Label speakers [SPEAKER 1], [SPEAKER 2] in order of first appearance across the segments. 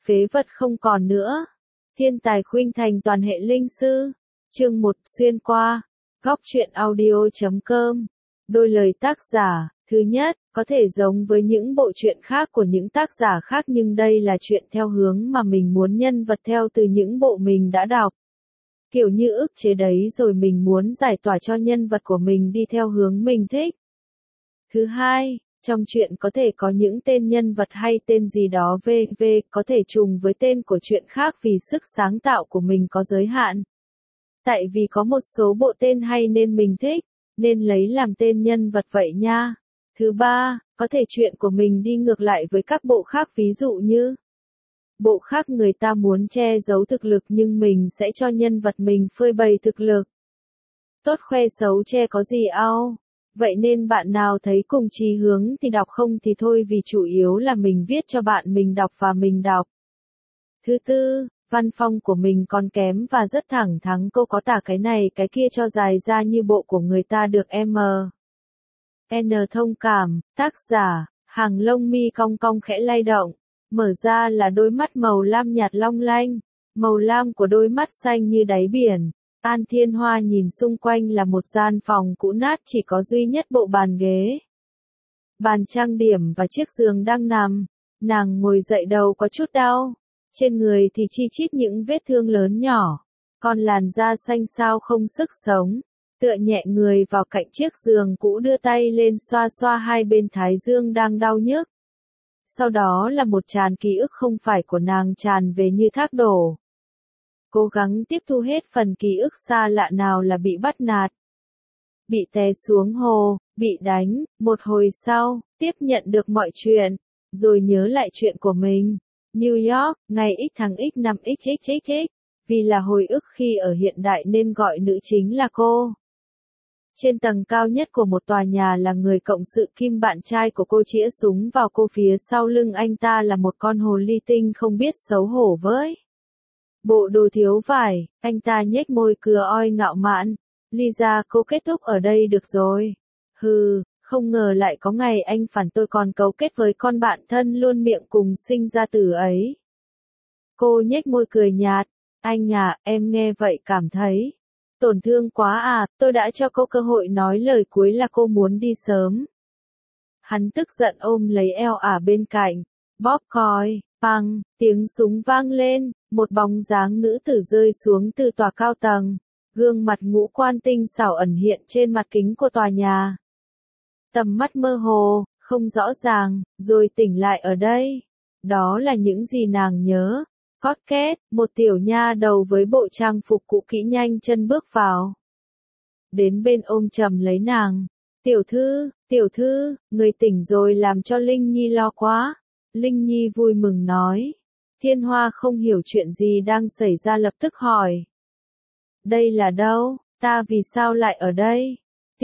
[SPEAKER 1] phế vật không còn nữa. Thiên tài khuynh thành toàn hệ linh sư. Chương 1 xuyên qua. Góc truyện audio.com. Đôi lời tác giả. Thứ nhất, có thể giống với những bộ truyện khác của những tác giả khác nhưng đây là chuyện theo hướng mà mình muốn nhân vật theo từ những bộ mình đã đọc. Kiểu như ức chế đấy rồi mình muốn giải tỏa cho nhân vật của mình đi theo hướng mình thích. Thứ hai, trong truyện có thể có những tên nhân vật hay tên gì đó v.v. có thể trùng với tên của truyện khác vì sức sáng tạo của mình có giới hạn. Tại vì có một số bộ tên hay nên mình thích, nên lấy làm tên nhân vật vậy nha. Thứ ba, có thể truyện của mình đi ngược lại với các bộ khác ví dụ như bộ khác người ta muốn che giấu thực lực nhưng mình sẽ cho nhân vật mình phơi bày thực lực. Tốt khoe xấu che có gì ao. Vậy nên bạn nào thấy cùng chí hướng thì đọc không thì thôi vì chủ yếu là mình viết cho bạn mình đọc và mình đọc. Thứ tư, văn phong của mình còn kém và rất thẳng thắn câu có tả cái này cái kia cho dài ra như bộ của người ta được N thông cảm, tác giả, hàng lông mi cong cong khẽ lay động, mở ra là đôi mắt màu lam nhạt long lanh, màu lam của đôi mắt xanh như đáy biển. An Thiên Hoa nhìn xung quanh là một gian phòng cũ nát chỉ có duy nhất bộ bàn ghế. Bàn trang điểm và chiếc giường đang nằm. Nàng ngồi dậy đầu có chút đau. Trên người thì chi chít những vết thương lớn nhỏ. Còn làn da xanh xao không sức sống. Tựa nhẹ người vào cạnh chiếc giường cũ đưa tay lên xoa xoa hai bên thái dương đang đau nhức. Sau đó là một tràn ký ức không phải của nàng tràn về như thác đổ. Cố gắng tiếp thu hết phần ký ức xa lạ nào là bị bắt nạt. Bị té xuống hồ, bị đánh, một hồi sau, tiếp nhận được mọi chuyện, rồi nhớ lại chuyện của mình. New York, ngày X tháng X năm XXXX, vì là hồi ức khi ở hiện đại nên gọi nữ chính là cô. Trên tầng cao nhất của một tòa nhà là người cộng sự Kim bạn trai của cô chĩa súng vào cô phía sau lưng anh ta là một con hồ ly tinh không biết xấu hổ với. Bộ đồ thiếu vải, anh ta nhếch môi cưa oi ngạo mạn. Lisa cô kết thúc ở đây được rồi. Hừ, không ngờ lại có ngày anh phản tôi còn cấu kết với con bạn thân luôn miệng cùng sinh ra tử ấy. Cô nhếch môi cười nhạt. Anh à, em nghe vậy cảm thấy tổn thương quá à, tôi đã cho cô cơ hội nói lời cuối là cô muốn đi sớm. Hắn tức giận ôm lấy eo bên cạnh, bóp còi, bang, tiếng súng vang lên, một bóng dáng nữ tử rơi xuống từ tòa cao tầng, gương mặt ngũ quan tinh xảo ẩn hiện trên mặt kính của tòa nhà. Tầm mắt mơ hồ, không rõ ràng, rồi tỉnh lại ở đây. Đó là những gì nàng nhớ. Cót két, một tiểu nha đầu với bộ trang phục cũ kỹ nhanh chân bước vào. Đến bên ôm chầm lấy nàng. Tiểu thư, người tỉnh rồi làm cho Linh Nhi lo quá. Linh Nhi vui mừng nói. Thiên Hoa không hiểu chuyện gì đang xảy ra lập tức hỏi. Đây là đâu, ta vì sao lại ở đây?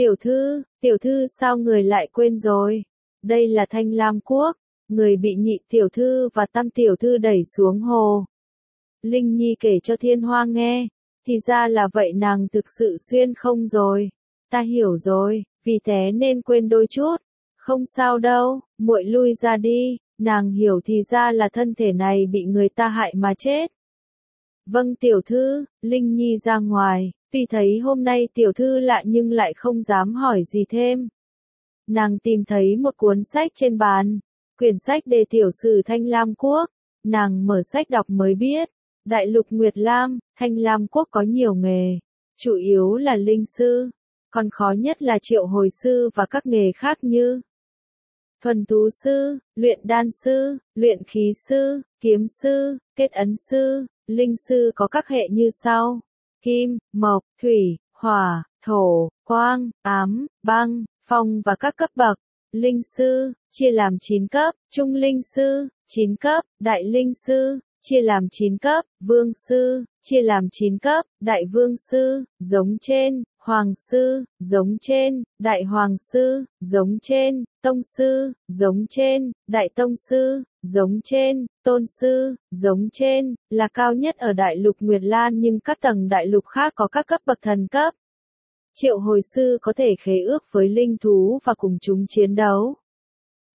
[SPEAKER 1] Tiểu thư sao người lại quên rồi? Đây là Thanh Lam Quốc. Người bị Nhị tiểu thư và Tam tiểu thư đẩy xuống hồ. Linh Nhi kể cho Thiên Hoa nghe, thì ra là vậy nàng thực sự xuyên không rồi. Ta hiểu rồi, vì thế nên quên đôi chút. Không sao đâu, muội lui ra đi, nàng hiểu thì ra là thân thể này bị người ta hại mà chết. Vâng tiểu thư, Linh Nhi ra ngoài, tuy thấy hôm nay tiểu thư lạ nhưng lại không dám hỏi gì thêm. Nàng tìm thấy một cuốn sách trên bàn. Quyển sách đề tiểu sử Thanh Lam Quốc, nàng mở sách đọc mới biết, Đại lục Nguyệt Lam, Thanh Lam Quốc có nhiều nghề, chủ yếu là linh sư, còn khó nhất là triệu hồi sư và các nghề khác như thuần thú sư, luyện đan sư, luyện khí sư, kiếm sư, kết ấn sư, linh sư có các hệ như sau: kim, mộc, thủy, hỏa, thổ, quang, ám, băng, phong và các cấp bậc. Linh sư, chia làm 9 cấp, trung linh sư, 9 cấp, đại linh sư, chia làm 9 cấp, vương sư, chia làm 9 cấp, đại vương sư, giống trên, hoàng sư, giống trên, đại hoàng sư, giống trên, tông sư, giống trên, đại tông sư, giống trên, tôn sư, giống trên, là cao nhất ở đại lục Nguyệt Lan nhưng các tầng đại lục khác có các cấp bậc thần cấp. Triệu hồi sư có thể khế ước với linh thú và cùng chúng chiến đấu.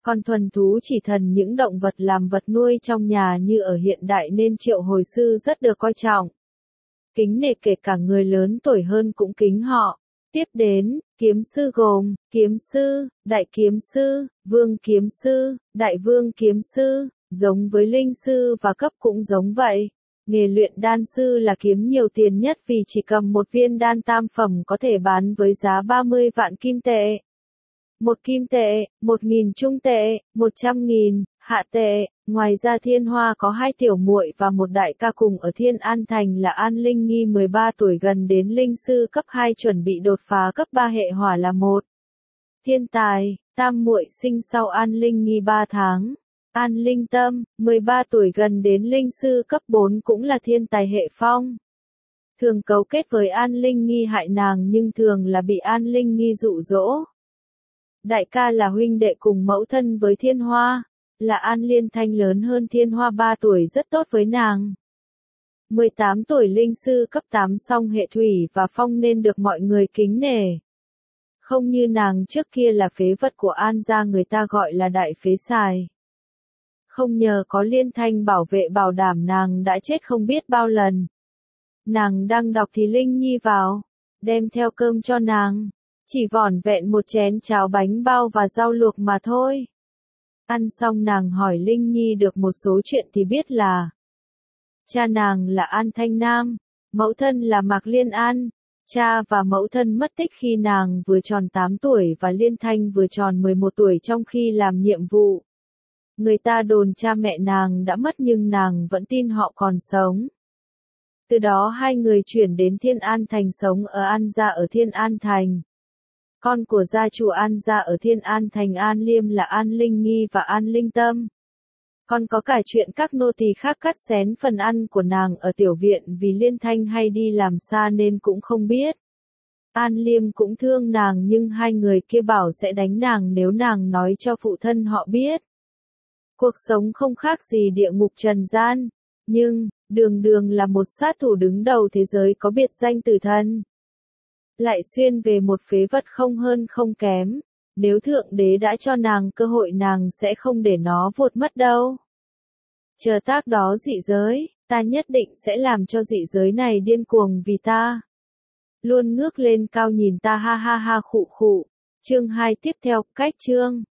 [SPEAKER 1] Còn thuần thú chỉ thần những động vật làm vật nuôi trong nhà như ở hiện đại nên triệu hồi sư rất được coi trọng. Kính nể kể cả người lớn tuổi hơn cũng kính họ. Tiếp đến, kiếm sư gồm, kiếm sư, đại kiếm sư, vương kiếm sư, đại vương kiếm sư, giống với linh sư và cấp cũng giống vậy. Nghề luyện đan sư là kiếm nhiều tiền nhất vì chỉ cầm một viên đan tam phẩm có thể bán với giá 30 vạn kim tệ. 1 kim tệ, 1.000 trung tệ, 100.000 hạ tệ. Ngoài ra Thiên Hoa có 2 tiểu muội và một đại ca cùng ở Thiên An Thành là An Linh Nghi 13 tuổi gần đến linh sư cấp 2 chuẩn bị đột phá cấp 3 hệ hỏa là 1. Thiên Tài, tam muội sinh sau An Linh Nghi 3 tháng. An Linh Tâm, 13 tuổi gần đến linh sư cấp 4 cũng là thiên tài hệ phong. Thường cấu kết với An Linh Nghi hại nàng nhưng thường là bị An Linh Nghi dụ dỗ. Đại ca là huynh đệ cùng mẫu thân với Thiên Hoa, là An Liên Thanh lớn hơn Thiên Hoa 3 tuổi rất tốt với nàng. 18 tuổi linh sư cấp 8 song hệ thủy và phong nên được mọi người kính nể. Không như nàng trước kia là phế vật của An gia người ta gọi là đại phế xài. Không nhờ có Liên Thanh bảo vệ bảo đảm nàng đã chết không biết bao lần. Nàng đang đọc thì Linh Nhi vào, đem theo cơm cho nàng. Chỉ vỏn vẹn một chén cháo bánh bao và rau luộc mà thôi. Ăn xong nàng hỏi Linh Nhi được một số chuyện thì biết là cha nàng là An Thanh Nam, mẫu thân là Mạc Liên An. Cha và mẫu thân mất tích khi nàng vừa tròn 8 tuổi và Liên Thanh vừa tròn 11 tuổi trong khi làm nhiệm vụ. Người ta đồn cha mẹ nàng đã mất nhưng nàng vẫn tin họ còn sống. Từ đó hai người chuyển đến Thiên An Thành sống ở An gia ở Thiên An Thành. Con của gia chủ An gia ở Thiên An Thành An Liêm là An Linh Nghi và An Linh Tâm. Còn có cả chuyện các nô tỳ khác cắt xén phần ăn của nàng ở tiểu viện vì Liên Thanh hay đi làm xa nên cũng không biết. An Liêm cũng thương nàng nhưng hai người kia bảo sẽ đánh nàng nếu nàng nói cho phụ thân họ biết. Cuộc sống không khác gì địa ngục trần gian, nhưng, đường đường là một sát thủ đứng đầu thế giới có biệt danh tử thần. Lại xuyên về một phế vật không hơn không kém, nếu Thượng Đế đã cho nàng cơ hội nàng sẽ không để nó vụt mất đâu. Chờ tác đó dị giới, ta nhất định sẽ làm cho dị giới này điên cuồng vì ta. Luôn ngước lên cao nhìn ta ha ha ha khụ khụ. Chương 2 tiếp theo, cách chương.